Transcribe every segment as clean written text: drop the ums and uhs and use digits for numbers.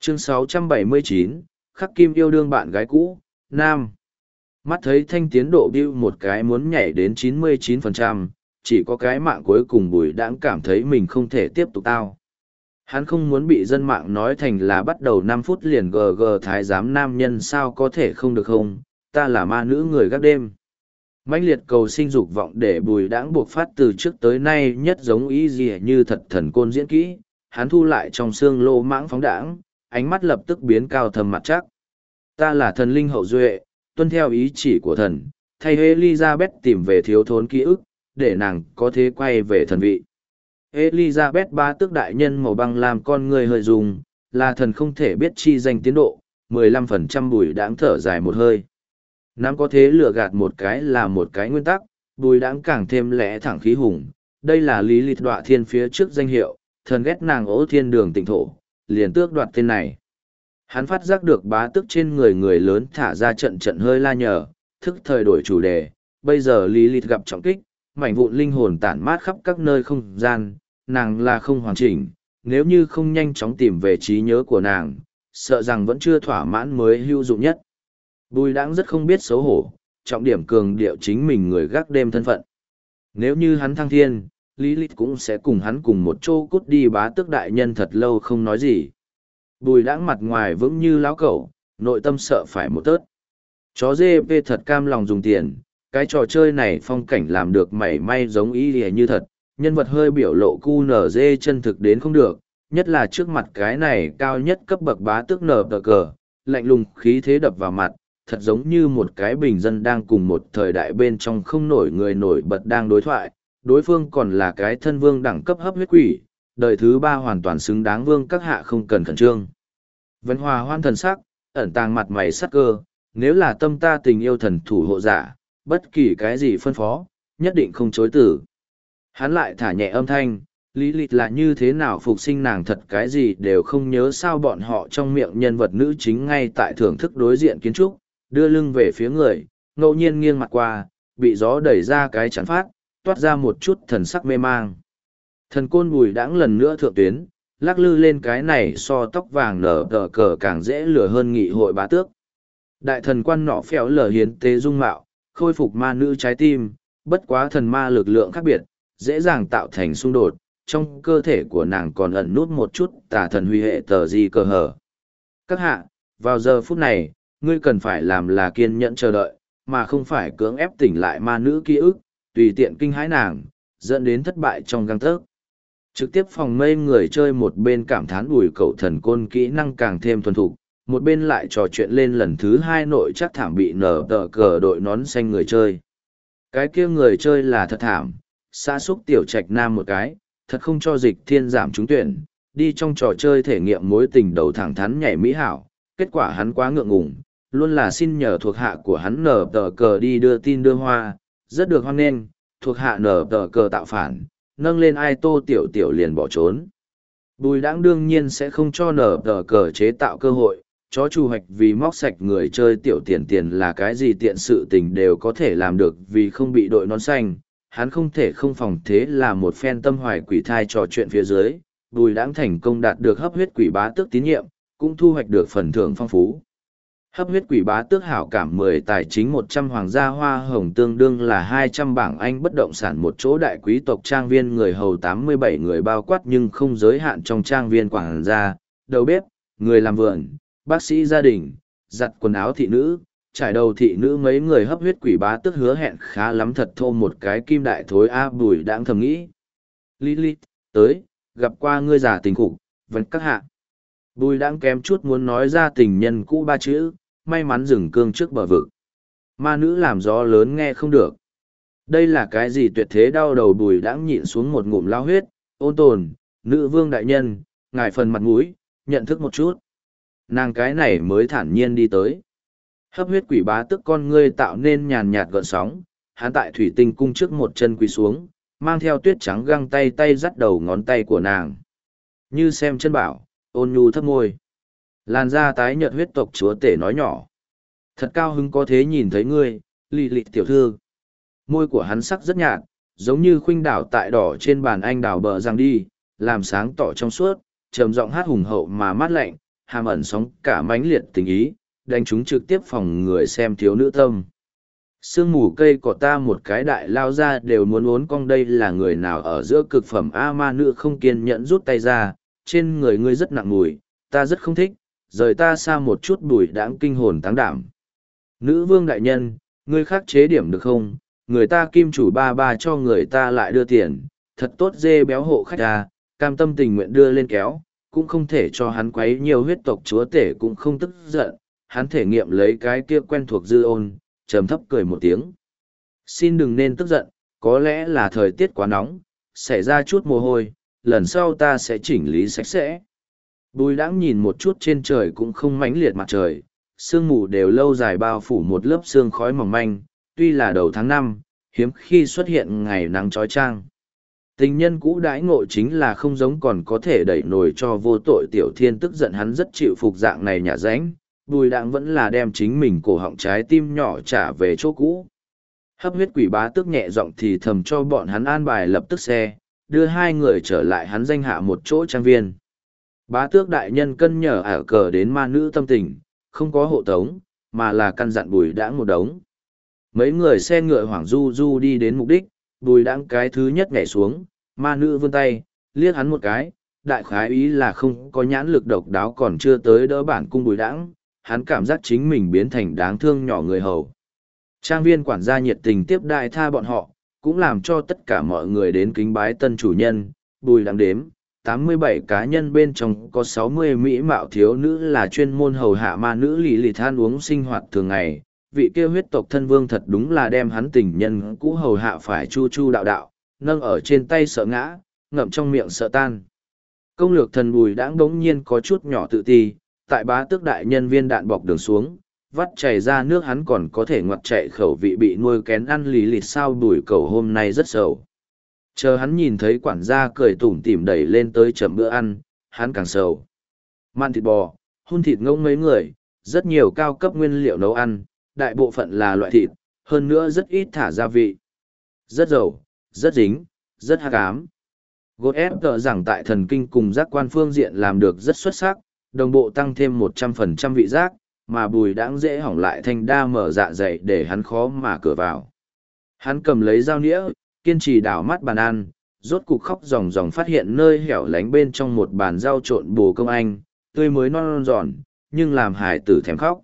Chương 679, Khắc Kim yêu đương bạn gái cũ, Nam. Mắt thấy thanh tiến độ bưu một cái muốn nhảy đến 99%, chỉ có cái mạng cuối cùng Bùi Đãng cảm thấy mình không thể tiếp tục tao. Hắn không muốn bị dân mạng nói thành là bắt đầu 5 phút liền GG thái giám nam nhân sao có thể không được không, ta là ma nữ người gác đêm. Mãnh liệt cầu sinh dục vọng để Bùi Đãng buộc phát từ trước tới nay nhất giống ý gì như thật thần côn diễn kỹ, hắn thu lại trong xương lô mãng phóng đãng, ánh mắt lập tức biến cao thầm mặt chắc. Ta là thần linh hậu duệ, tuân theo ý chỉ của thần, thay Elizabeth tìm về thiếu thốn ký ức, để nàng có thể quay về thần vị. Elizabeth ba tước đại nhân màu băng làm con người hơi dùng, là thần không thể biết chi danh tiến độ, 15% Bùi Đãng thở dài một hơi. Nam có thế lừa gạt một cái là một cái nguyên tắc, Bùi Đãng càng thêm lẽ thẳng khí hùng, đây là lý lịch đoạ thiên phía trước danh hiệu, thần ghét nàng ố thiên đường tịnh thổ, liền tước đoạt tên này. Hắn phát giác được bá tước trên người người lớn thả ra trận trận hơi la nhờ, thức thời đổi chủ đề, bây giờ lý lịch gặp trọng kích, mảnh vụn linh hồn tản mát khắp các nơi không gian, nàng là không hoàn chỉnh, nếu như không nhanh chóng tìm về trí nhớ của nàng, sợ rằng vẫn chưa thỏa mãn mới hữu dụng nhất. Bùi Đãng rất không biết xấu hổ, trọng điểm cường điệu chính mình người gác đêm thân phận. Nếu như hắn thăng thiên, Lý Lịch cũng sẽ cùng hắn cùng một chỗ cút đi bá tước đại nhân thật lâu không nói gì. Bùi Đãng mặt ngoài vững như láo cẩu, nội tâm sợ phải một tớt. Chó GP thật cam lòng dùng tiền, cái trò chơi này phong cảnh làm được mảy may giống ý lìa như thật, nhân vật hơi biểu lộ QNZ chân thực đến không được, nhất là trước mặt cái này cao nhất cấp bậc bá tước nở tờ cờ, lạnh lùng khí thế đập vào mặt, thật giống như một cái bình dân đang cùng một thời đại bên trong không nổi người nổi bật đang đối thoại, đối phương còn là cái thân vương đẳng cấp hấp huyết quỷ, đời thứ 3 hoàn toàn xứng đáng vương các hạ không cần khẩn trương. Vân Hòa hoan thần sắc, ẩn tàng mặt mày sắc cơ, nếu là tâm ta tình yêu thần thủ hộ giả, bất kỳ cái gì phân phó, nhất định không chối từ. Hắn lại thả nhẹ âm thanh, lý lịch là như thế nào phục sinh nàng thật cái gì đều không nhớ sao bọn họ trong miệng nhân vật nữ chính ngay tại thưởng thức đối diện kiến trúc, đưa lưng về phía người, ngẫu nhiên nghiêng mặt qua, bị gió đẩy ra cái chắn phát, toát ra một chút thần sắc mê mang. Thần côn Bùi Đãng lần nữa thượng tuyến, lắc lư lên cái này so tóc vàng nở tờ cờ càng dễ lừa hơn nghị hội bá tước. Đại thần quan nọ phèo lở hiến tế dung mạo, khôi phục ma nữ trái tim, bất quá thần ma lực lượng khác biệt, dễ dàng tạo thành xung đột, trong cơ thể của nàng còn ẩn nút một chút tà thần huy hệ tờ gì cờ hở. Các hạ, vào giờ phút này, ngươi cần phải làm là kiên nhẫn chờ đợi, mà không phải cưỡng ép tỉnh lại ma nữ ký ức, tùy tiện kinh hãi nàng, dẫn đến thất bại trong găng tớc. Trực tiếp phòng mây người chơi một bên cảm thán Bùi cậu thần côn kỹ năng càng thêm thuần thục, một bên lại trò chuyện lên lần thứ 2 nội chắc thảm bị nở tờ cờ đội nón xanh người chơi. Cái kia người chơi là thật thảm, xã xúc tiểu trạch nam một cái, thật không cho dịch thiên giảm trúng tuyển, đi trong trò chơi thể nghiệm mối tình đầu thẳng thắn nhảy mỹ hảo, kết quả hắn quá ngượng ngùng, luôn là xin nhờ thuộc hạ của hắn nở tờ cờ đi đưa tin đưa hoa, rất được hoan nghênh, thuộc hạ nở tờ cờ tạo phản, nâng lên ai tô tiểu tiểu liền bỏ trốn. Bùi Đãng đương nhiên sẽ không cho nở tờ cờ chế tạo cơ hội, chó chu hoạch vì móc sạch người chơi tiểu tiền là cái gì tiện sự tình đều có thể làm được vì không bị đội nón xanh, hắn không thể không phòng thế là một phen tâm hoài quỷ thai trò chuyện phía dưới, Bùi Đãng thành công đạt được hấp huyết quỷ bá tước tín nhiệm, cũng thu hoạch được phần thưởng phong phú. Hấp huyết quỷ bá tước hảo cảm 10 tài chính 100 hoàng gia hoa hồng tương đương là 200 bảng Anh bất động sản một chỗ đại quý tộc trang viên người hầu 87 người bao quát nhưng không giới hạn trong trang viên quảng gia, đầu bếp, người làm vườn, bác sĩ gia đình, giặt quần áo thị nữ, trải đầu thị nữ mấy người hấp huyết quỷ bá tước hứa hẹn khá lắm thật thô một cái kim đại thối Bùi Đãng thầm nghĩ. Lilith, tới, gặp qua ngươi già tình cục, vẫn các hạ. Bùi Đãng kém chút muốn nói ra tình nhân cũ 3 chữ, may mắn dừng cương trước bờ vực. Ma nữ làm gió lớn nghe không được. Đây là cái gì tuyệt thế đau đầu Bùi Đãng nhịn xuống một ngụm lao huyết, ôn tồn, nữ vương đại nhân, ngài phần mặt mũi, nhận thức một chút. Nàng cái này mới thản nhiên đi tới. Hấp huyết quỷ bá tức con ngươi tạo nên nhàn nhạt gợn sóng, hắn tại thủy tinh cung trước một chân quỳ xuống, mang theo tuyết trắng găng tay tay dắt đầu ngón tay của nàng. Như xem chân bảo, ôn nhu thấp môi. Làn da tái nhợt huyết tộc chúa tể nói nhỏ. Thật cao hứng có thế nhìn thấy ngươi, lì lì tiểu thư. Môi của hắn sắc rất nhạt, giống như khuynh đảo tại đỏ trên bàn anh đào bờ răng đi, làm sáng tỏ trong suốt, trầm giọng hát hùng hậu mà mát lạnh, hàm ẩn sóng cả mãnh liệt tình ý, đánh chúng trực tiếp phòng người xem thiếu nữ tâm. Sương mù cây cỏ ta một cái đại lao ra đều muốn uốn cong, đây là người nào ở giữa cực phẩm a. Ma nữ không kiên nhẫn rút tay ra, trên người ngươi rất nặng mùi, ta rất không thích, rời ta xa một chút. Bùi đãng kinh hồn táng đảm. Nữ vương đại nhân, ngươi khắc chế điểm được không? Người ta kim chủ ba ba cho người ta lại đưa tiền, thật tốt dê béo hộ khách à, cam tâm tình nguyện đưa lên kéo, cũng không thể cho hắn quấy nhiều. Huyết tộc chúa tể cũng không tức giận, hắn thể nghiệm lấy cái kia quen thuộc dư ôn, trầm thấp cười một tiếng. Xin đừng nên tức giận, có lẽ là thời tiết quá nóng, xảy ra chút mồ hôi, lần sau ta sẽ chỉnh lý sạch sẽ. Bùi đãng nhìn một chút trên trời cũng không mãnh liệt mặt trời, sương mù đều lâu dài bao phủ một lớp sương khói mỏng manh, tuy là đầu tháng 5, hiếm khi xuất hiện ngày nắng trói trang. Tình nhân cũ đãi ngộ chính là không giống, còn có thể đẩy nổi cho vô tội. Tiểu Thiên tức giận, hắn rất chịu phục dạng này nhả ránh, Bùi đãng vẫn là đem chính mình cổ họng trái tim nhỏ trả về chỗ cũ. Hấp huyết quỷ Bá Tước nhẹ giọng thì thầm cho bọn hắn an bài lập tức xe, đưa hai người trở lại hắn danh hạ một chỗ trang viên. Bá Tước đại nhân cân nhở ả cờ đến ma nữ tâm tình, không có hộ tống, mà là căn dặn Bùi đãng một đống. Mấy người xe ngựa hoảng du du đi đến mục đích, Bùi đãng cái thứ nhất nhảy xuống, ma nữ vươn tay, liếc hắn một cái, đại khái ý là không có nhãn lực độc đáo còn chưa tới đỡ bản cung Bùi đãng, hắn cảm giác chính mình biến thành đáng thương nhỏ người hầu. Trang viên quản gia nhiệt tình tiếp đại tha bọn họ, cũng làm cho tất cả mọi người đến kính bái tân chủ nhân. Bùi đãng đếm, 87 cá nhân bên trong có 60 mỹ mạo thiếu nữ là chuyên môn hầu hạ ma nữ lì lì than uống sinh hoạt thường ngày. Vị kia huyết tộc thân vương thật đúng là đem hắn tình nhân cũ hầu hạ phải chu chu đạo đạo, nâng ở trên tay sợ ngã, ngậm trong miệng sợ tan. Công lược thần Bùi đãng đống nhiên có chút nhỏ tự ti, tại Bá Tước đại nhân viên đạn bọc đường xuống, vắt chảy ra nước hắn còn có thể ngoặt chạy khẩu vị bị nuôi kén ăn lì lịt sao. Bùi cầu hôm nay rất sầu. Chờ hắn nhìn thấy quản gia cười tủm tỉm đẩy lên tới chậm bữa ăn, hắn càng sầu. Mặn thịt bò, hun thịt ngỗng mấy người, rất nhiều cao cấp nguyên liệu nấu ăn, đại bộ phận là loại thịt, hơn nữa rất ít thả gia vị. Rất dầu, rất dính, rất hắc ám. Gột ép tờ rằng tại thần kinh cùng giác quan phương diện làm được rất xuất sắc, đồng bộ tăng thêm 100% vị giác, mà Bùi đãng dễ hỏng lại thành đa mở dạ dày để hắn khó mà cửa vào. Hắn cầm lấy dao nĩa, kiên trì đảo mắt bàn ăn, rốt cục khóc ròng ròng phát hiện nơi hẻo lánh bên trong một bàn rau trộn bồ công anh, tươi mới non giòn, nhưng làm hài tử thèm khóc.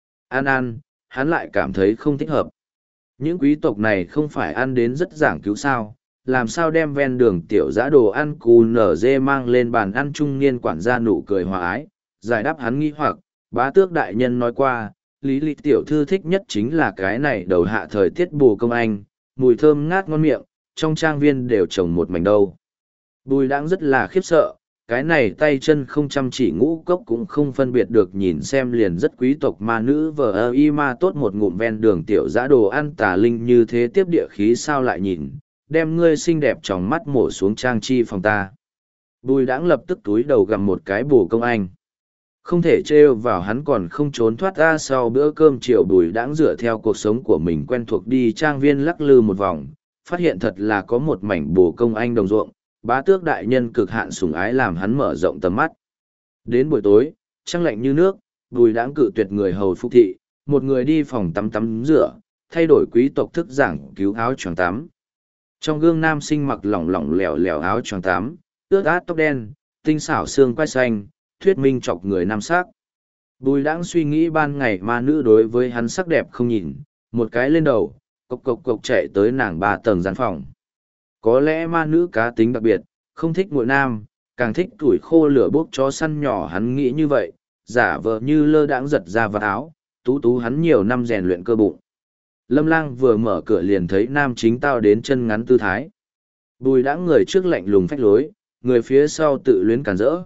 Ăn, hắn lại cảm thấy không thích hợp. Những quý tộc này không phải ăn đến rất giảng cứu sao, làm sao đem ven đường tiểu dã đồ ăn cù nở dê mang lên bàn ăn. Trung niên quản gia nụ cười hòa ái, giải đáp hắn nghi hoặc. Bá Tước đại nhân nói qua, lý lịch tiểu thư thích nhất chính là cái này đầu hạ thời tiết bồ công anh, mùi thơm ngát ngon miệng, trong trang viên đều trồng một mảnh đâu. Bùi đãng rất là khiếp sợ, cái này tay chân không chăm chỉ ngũ cốc cũng không phân biệt được, nhìn xem liền rất quý tộc ma nữ vờ ơ y ma tốt một ngụm ven đường tiểu dã đồ ăn tà linh như thế tiếp địa khí sao lại nhìn, đem ngươi xinh đẹp trong mắt mổ xuống trang chi phòng ta. Bùi đãng lập tức túi đầu gặm một cái bồ công anh. Không thể trêu vào hắn còn không trốn thoát ra. Sau bữa cơm chiều Bùi đãng dựa theo cuộc sống của mình quen thuộc đi trang viên lắc lư một vòng, phát hiện thật là có một mảnh bồ công anh đồng ruộng. Bá Tước đại nhân cực hạn sủng ái làm hắn mở rộng tầm mắt. Đến buổi tối, trăng lạnh như nước, Bùi đãng cự tuyệt người hầu phục thị, một người đi phòng tắm rửa, thay đổi quý tộc thức giảng cứu áo choàng tắm. Trong gương nam sinh mặc lỏng lỏng lẻo lẻo áo choàng tắm, ướt át tóc đen, tinh xảo xương quai xanh, thuyết minh chọc người nam sắc. Bùi đãng suy nghĩ ban ngày ma nữ đối với hắn sắc đẹp không nhìn, một cái lên đầu, cộc cộc cộc chạy tới nàng 3 tầng gian phòng. Có lẽ ma nữ cá tính đặc biệt, không thích nguội nam, càng thích tuổi khô lửa bốc chó săn nhỏ, hắn nghĩ như vậy, giả vờ như lơ đãng giật ra vạt áo, tú tú hắn nhiều năm rèn luyện cơ bụng. Lâm Lang vừa mở cửa liền thấy nam chính tao đến chân ngắn tư thái. Bùi đãng người trước lạnh lùng phách lối, người phía sau tự luyến cản rỡ.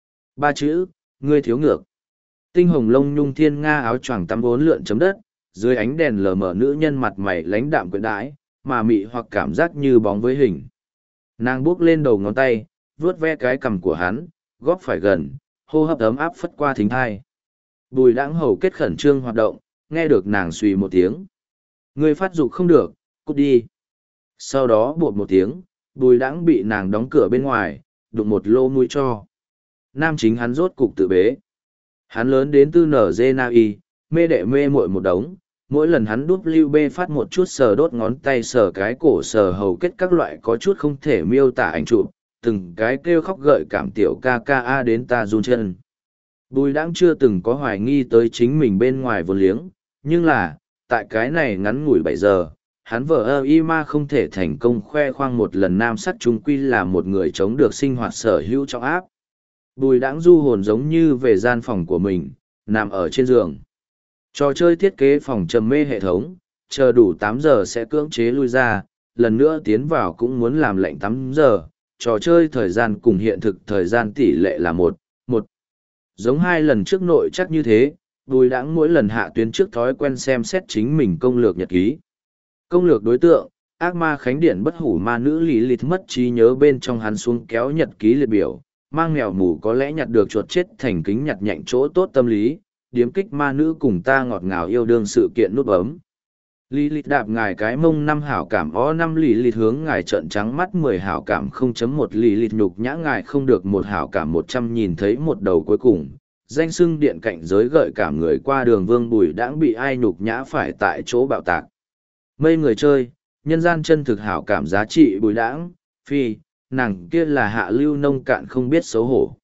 3 chữ, ngươi thiếu ngược. Tinh hồng lông nhung thiên nga áo choàng tắm bốn lượn chấm đất, dưới ánh đèn lờ mờ nữ nhân mặt mày lãnh đạm quyện đãi, mà mị hoặc cảm giác như bóng với hình. Nàng bước lên đầu ngón tay, vuốt ve cái cằm của hắn, góp phải gần, hô hấp ấm áp phất qua thính thai. Bùi đãng hầu kết khẩn trương hoạt động, nghe được nàng suy một tiếng. Ngươi phát dục không được, cút đi. Sau đó bột một tiếng, Bùi đãng bị nàng đóng cửa bên ngoài, đụng một lô mũi cho. Nam chính hắn rốt cục tự bế. Hắn lớn đến tư nở dê na y, mê đệ mê muội một đống, mỗi lần hắn đúp lưu bê phát một chút sờ đốt ngón tay sờ cái cổ sờ hầu kết các loại có chút không thể miêu tả ảnh chụp, từng cái kêu khóc gợi cảm tiểu ca ca a đến ta run chân. Bùi đãng chưa từng có hoài nghi tới chính mình bên ngoài vô liếng, nhưng là, tại cái này ngắn ngủi 7 giờ, hắn vợ ơ y ma không thể thành công khoe khoang một lần nam sắc trung quy là một người chống được sinh hoạt sở hữu trong áp. Bùi đãng du hồn giống như về gian phòng của mình, nằm ở trên giường. Trò chơi thiết kế phòng trầm mê hệ thống, chờ đủ 8 giờ sẽ cưỡng chế lui ra, lần nữa tiến vào cũng muốn làm lệnh 8 giờ, trò chơi thời gian cùng hiện thực thời gian tỷ lệ là 1:1. Giống 2 lần trước nội chắc như thế, Bùi Đãng mỗi lần hạ tuyến trước thói quen xem xét chính mình công lược nhật ký. Công lược đối tượng, ác ma khánh điện bất hủ ma nữ lý lịch mất trí nhớ bên trong hắn xuống kéo nhật ký liệt biểu, mang mèo mù có lẽ nhặt được chuột chết thành kính nhặt nhạnh chỗ tốt tâm lý, điếm kích ma nữ cùng ta ngọt ngào yêu đương sự kiện nút bấm. Lý lịch đạp ngài cái mông 5 hảo cảm o 5 lý lịch hướng ngài trợn trắng mắt 10 hảo cảm 0.1 lý lịch nhục nhã ngài không được 1 hảo cảm 100 nhìn thấy một đầu cuối cùng. Danh xưng điện cạnh giới gợi cảm người qua đường Vương Bùi Đãng bị ai nhục nhã phải tại chỗ bạo tạc. Mây người chơi, nhân gian chân thực hảo cảm giá trị Bùi Đãng, phi, nàng kia là hạ lưu nông cạn không biết xấu hổ.